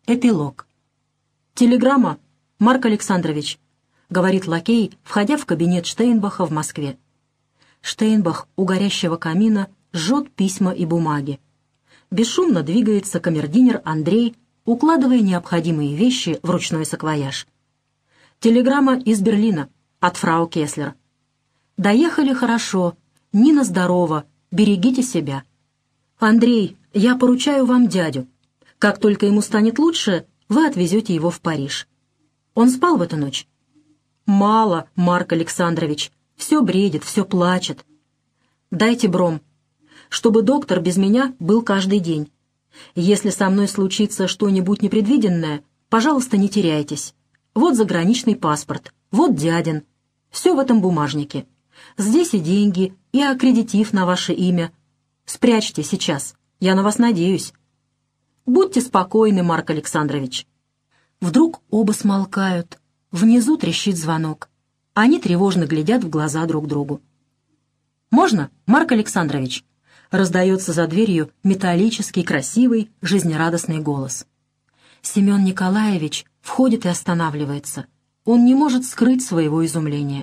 Эпилог. «Телеграмма, Марк Александрович», — говорит лакей, входя в кабинет Штейнбаха в Москве. Штейнбах у горящего камина жжет письма и бумаги. Бесшумно двигается камердинер Андрей, укладывая необходимые вещи в ручной саквояж. «Телеграмма из Берлина, от фрау Кеслер. Доехали хорошо. Нина здорова. Берегите себя. Андрей, я поручаю вам дядю. Как только ему станет лучше, вы отвезете его в Париж. Он спал в эту ночь?» «Мало, Марк Александрович. Все бредит, все плачет. Дайте бром, чтобы доктор без меня был каждый день. Если со мной случится что-нибудь непредвиденное, пожалуйста, не теряйтесь. Вот заграничный паспорт, вот дядин. Все в этом бумажнике. Здесь и деньги, и аккредитив на ваше имя. Спрячьте сейчас, я на вас надеюсь. Будьте спокойны, Марк Александрович». Вдруг оба смолкают. Внизу трещит звонок. Они тревожно глядят в глаза друг другу. «Можно, Марк Александрович?» Раздается за дверью металлический, красивый, жизнерадостный голос. Семен Николаевич входит и останавливается. Он не может скрыть своего изумления.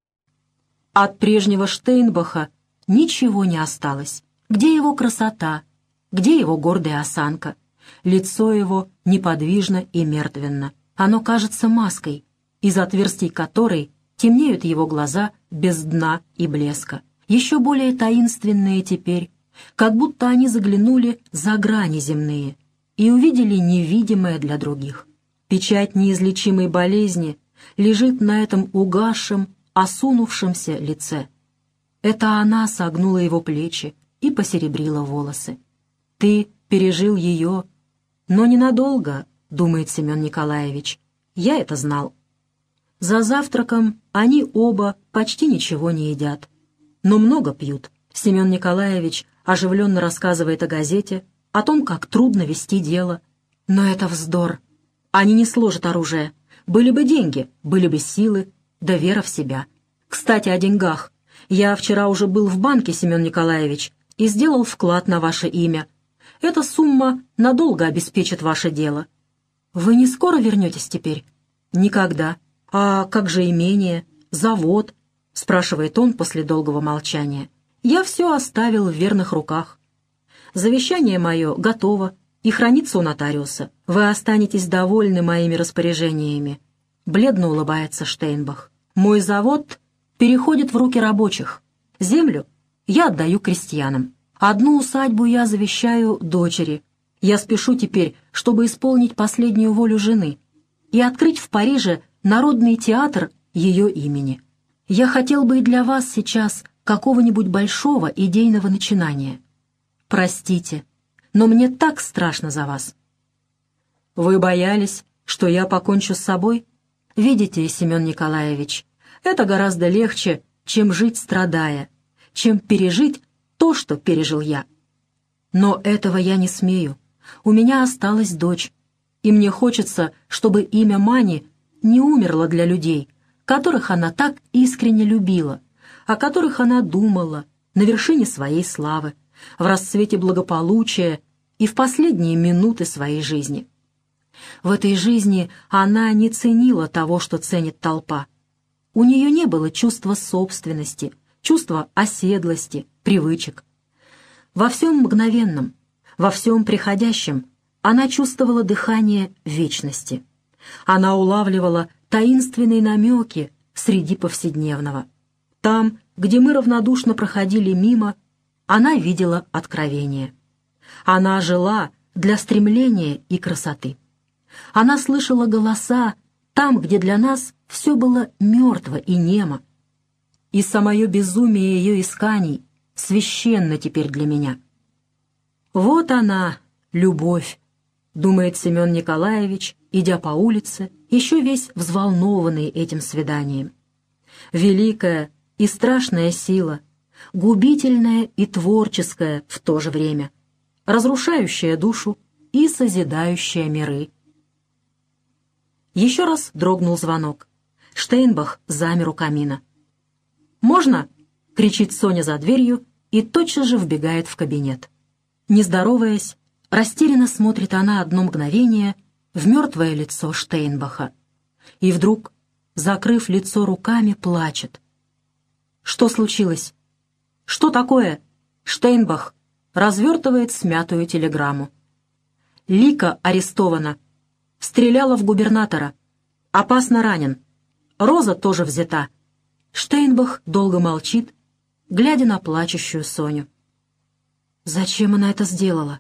От прежнего Штейнбаха ничего не осталось. Где его красота? Где его гордая осанка? Лицо его неподвижно и мертвенно. Оно кажется маской, из отверстий которой темнеют его глаза без дна и блеска. Еще более таинственные теперь, как будто они заглянули за грани земные и увидели невидимое для других. Печать неизлечимой болезни лежит на этом угасшем, осунувшемся лице. Это она согнула его плечи и посеребрила волосы. «Ты пережил ее, но ненадолго», — думает Семен Николаевич. «Я это знал». За завтраком они оба почти ничего не едят, но много пьют. Семен Николаевич оживленно рассказывает о газете, о том, как трудно вести дело. Но это вздор. Они не сложат оружие. Были бы деньги, были бы силы, да вера в себя. Кстати, о деньгах. Я вчера уже был в банке, Семен Николаевич, и сделал вклад на ваше имя. Эта сумма надолго обеспечит ваше дело. Вы не скоро вернетесь теперь? Никогда. А как же имение, завод? Спрашивает он после долгого молчания. Я все оставил в верных руках. Завещание мое готово и хранится у нотариуса. Вы останетесь довольны моими распоряжениями. Бледно улыбается Штейнбах. Мой завод переходит в руки рабочих. Землю я отдаю крестьянам. Одну усадьбу я завещаю дочери. Я спешу теперь, чтобы исполнить последнюю волю жены и открыть в Париже Народный театр ее имени. Я хотел бы и для вас сейчас какого-нибудь большого идейного начинания. Простите, но мне так страшно за вас. Вы боялись, что я покончу с собой? Видите, Семен Николаевич, это гораздо легче, чем жить страдая, чем пережить то, что пережил я. Но этого я не смею. У меня осталась дочь, и мне хочется, чтобы имя Мани не умерло для людей, которых она так искренне любила, о которых она думала на вершине своей славы, в расцвете благополучия и в последние минуты своей жизни. В этой жизни она не ценила того, что ценит толпа. У нее не было чувства собственности, чувства оседлости, привычек. Во всем мгновенном, во всем приходящем она чувствовала дыхание вечности. Она улавливала таинственные намеки среди повседневного. Там, где мы равнодушно проходили мимо, она видела откровение. Она жила для стремления и красоты. Она слышала голоса там, где для нас все было мертво и немо. И самое безумие ее исканий священно теперь для меня. Вот она, любовь, думает Семен Николаевич, идя по улице, еще весь взволнованный этим свиданием. Великая и страшная сила, губительная и творческая в то же время, разрушающая душу и созидающая миры. Еще раз дрогнул звонок. Штейнбах замер у камина. «Можно?» — кричит Соня за дверью и тотчас же вбегает в кабинет. Не здороваясь, растерянно смотрит она одно мгновение в мертвое лицо Штейнбаха. И вдруг, закрыв лицо руками, плачет. Что случилось? Что такое? Штейнбах развертывает смятую телеграмму. Лика арестована. Стреляла в губернатора. Опасно ранен. Роза тоже взята. Штейнбах долго молчит, глядя на плачущую Соню. Зачем она это сделала?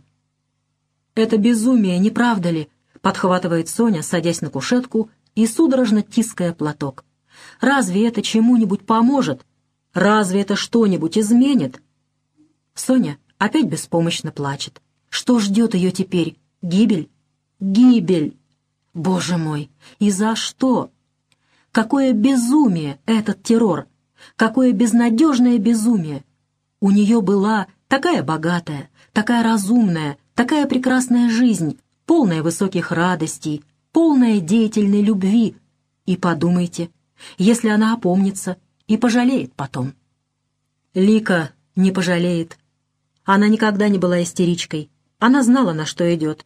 «Это безумие, не правда ли?» — подхватывает Соня, садясь на кушетку и судорожно тиская платок. «Разве это чему-нибудь поможет? Разве это что-нибудь изменит?» Соня опять беспомощно плачет. Что ждет ее теперь? Гибель? Гибель! Боже мой! И за что? Какое безумие этот террор! Какое безнадежное безумие! У нее была такая богатая, такая разумная, такая прекрасная жизнь, полная высоких радостей, полная деятельной любви. И подумайте, если она опомнится и пожалеет потом. Лика не пожалеет. Она никогда не была истеричкой. Она знала, на что идет.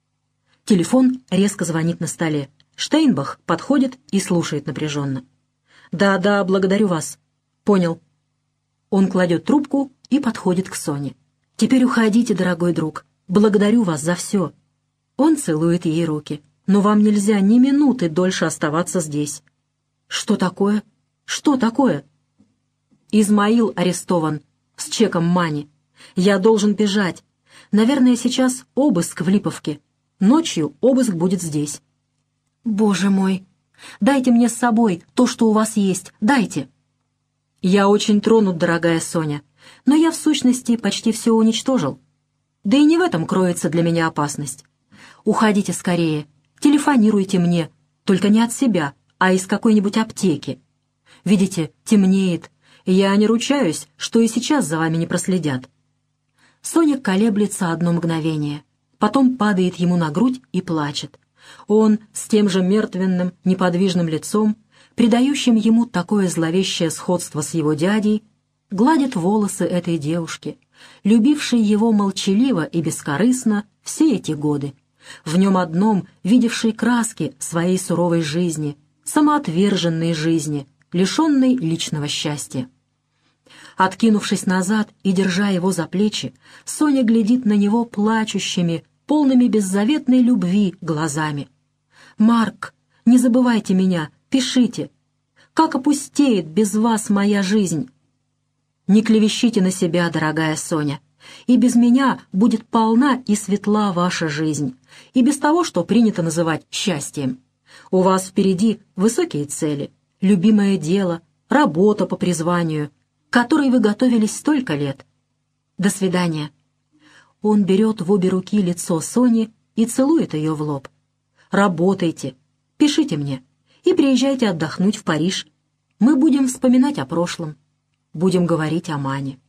Телефон резко звонит на столе. Штейнбах подходит и слушает напряженно. «Да, благодарю вас». «Понял». Он кладет трубку и подходит к Соне. «Теперь уходите, дорогой друг. Благодарю вас за все». Он целует ей руки. «Но вам нельзя ни минуты дольше оставаться здесь». «Что такое? Что такое?» «Измаил арестован. С чеком Мани. Я должен бежать. Наверное, сейчас обыск в Липовке. Ночью обыск будет здесь». «Боже мой! Дайте мне с собой то, что у вас есть. Дайте!» «Я очень тронут, дорогая Соня, но я в сущности почти все уничтожил. Да и не в этом кроется для меня опасность. Уходите скорее, телефонируйте мне, только не от себя, а из какой-нибудь аптеки. Видите, темнеет, и я не ручаюсь, что и сейчас за вами не проследят». Соня колеблется одно мгновение, потом падает ему на грудь и плачет. Он с тем же мертвенным, неподвижным лицом, придающим ему такое зловещее сходство с его дядей, гладит волосы этой девушки, любившей его молчаливо и бескорыстно все эти годы, в нем одном видевшей краски своей суровой жизни, самоотверженной жизни, лишенной личного счастья. Откинувшись назад и держа его за плечи, Соня глядит на него плачущими, полными беззаветной любви глазами. «Марк, не забывайте меня, пишите. Как опустеет без вас моя жизнь!» «Не клевещите на себя, дорогая Соня, и без меня будет полна и светла ваша жизнь, и без того, что принято называть счастьем. У вас впереди высокие цели, любимое дело, работа по призванию, к которой вы готовились столько лет. До свидания». Он берет в обе руки лицо Сони и целует ее в лоб. «Работайте, пишите мне и приезжайте отдохнуть в Париж. Мы будем вспоминать о прошлом, будем говорить о Мане».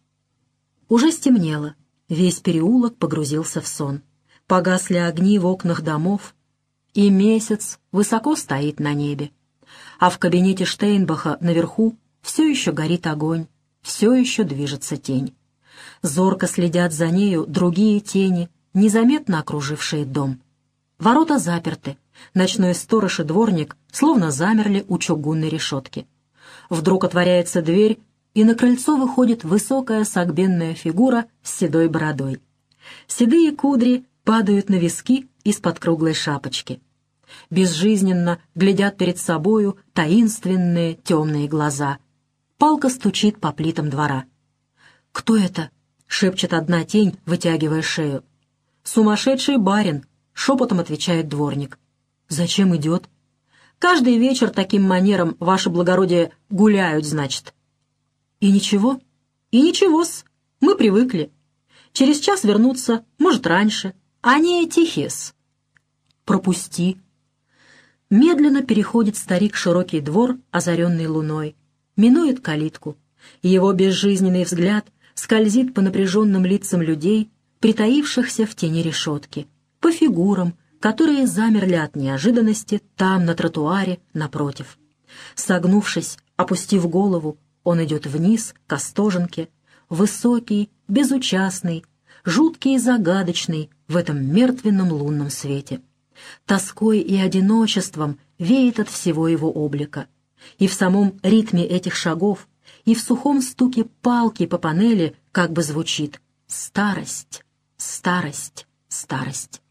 Уже стемнело, весь переулок погрузился в сон. Погасли огни в окнах домов, и месяц высоко стоит на небе. А в кабинете Штейнбаха наверху все еще горит огонь, все еще движется тень. Зорко следят за нею другие тени, незаметно окружившие дом. Ворота заперты, ночной сторож и дворник словно замерли у чугунной решетки. Вдруг отворяется дверь, и на крыльцо выходит высокая согбенная фигура с седой бородой. Седые кудри падают на виски из-под круглой шапочки. Безжизненно глядят перед собою таинственные темные глаза. Палка стучит по плитам двора. «Кто это?» — шепчет одна тень, вытягивая шею. «Сумасшедший барин», — шепотом отвечает дворник. «Зачем идет?» «Каждый вечер таким манером, ваше благородие, гуляют, значит». «И ничего?» «И ничего-с, мы привыкли. Через час вернутся, может, раньше. Они тихие-с». «Пропусти». Медленно переходит старик широкий двор, озаренный луной, минует калитку. Его безжизненный взгляд скользит по напряженным лицам людей, притаившихся в тени решетки, по фигурам, которые замерли от неожиданности там, на тротуаре, напротив. Согнувшись, опустив голову, он идет вниз, к Остоженке, высокий, безучастный, жуткий и загадочный в этом мертвенном лунном свете. Тоской и одиночеством веет от всего его облика. И в самом ритме этих шагов, и в сухом стуке палки по панели как бы звучит «Старость, старость, старость».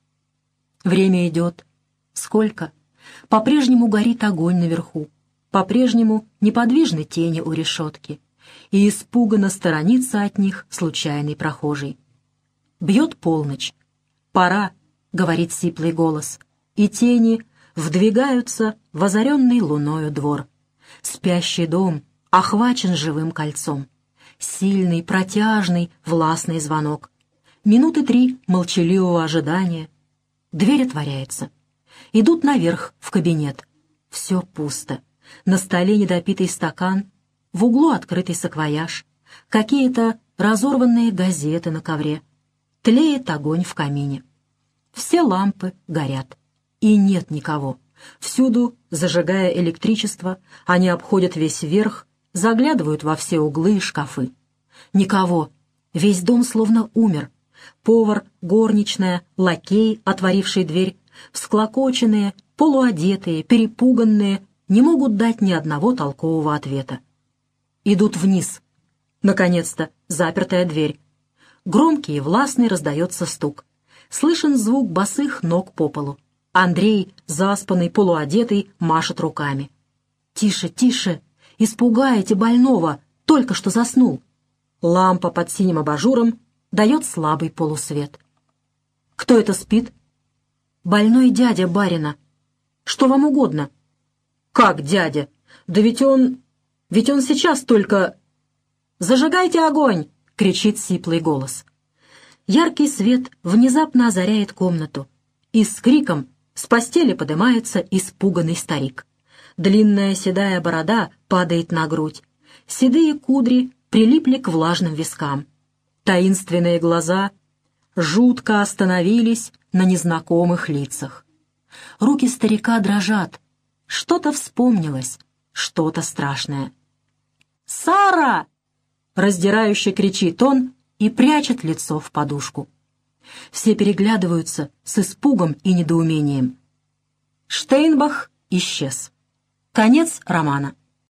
Время идет. Сколько? По-прежнему горит огонь наверху. По-прежнему неподвижны тени у решетки. И испуганно сторонится от них случайный прохожий. Бьет полночь. «Пора», — говорит сиплый голос, и тени вдвигаются в озаренный луною двор. Спящий дом охвачен живым кольцом. Сильный, протяжный, властный звонок. Минуты 3 молчаливого ожидания. Дверь отворяется. Идут наверх, в кабинет. Все пусто. На столе недопитый стакан, в углу открытый саквояж, какие-то разорванные газеты на ковре. Тлеет огонь в камине. Все лампы горят. И нет никого. Всюду, зажигая электричество, они обходят весь верх, заглядывают во все углы и шкафы. Никого. Весь дом словно умер. Повар, горничная, лакей, отворивший дверь, всклокоченные, полуодетые, перепуганные, не могут дать ни одного толкового ответа. Идут вниз. Наконец-то запертая дверь. Громкий и властный раздается стук. Слышен звук босых ног по полу. Андрей, заспанный, полуодетый, машет руками. «Тише, тише! Испугаете больного! Только что заснул!» Лампа под синим абажуром дает слабый полусвет. «Кто это спит?» «Больной дядя барина. Что вам угодно?» «Как дядя? Да ведь он сейчас только...» «Зажигайте огонь!» — кричит сиплый голос. Яркий свет внезапно озаряет комнату, и с криком с постели поднимается испуганный старик. Длинная седая борода падает на грудь. Седые кудри прилипли к влажным вискам. Таинственные глаза жутко остановились на незнакомых лицах. Руки старика дрожат. Что-то вспомнилось, что-то страшное. «Сара!» — раздирающе кричит он и прячет лицо в подушку. Все переглядываются с испугом и недоумением. Штейнбах исчез. Конец романа.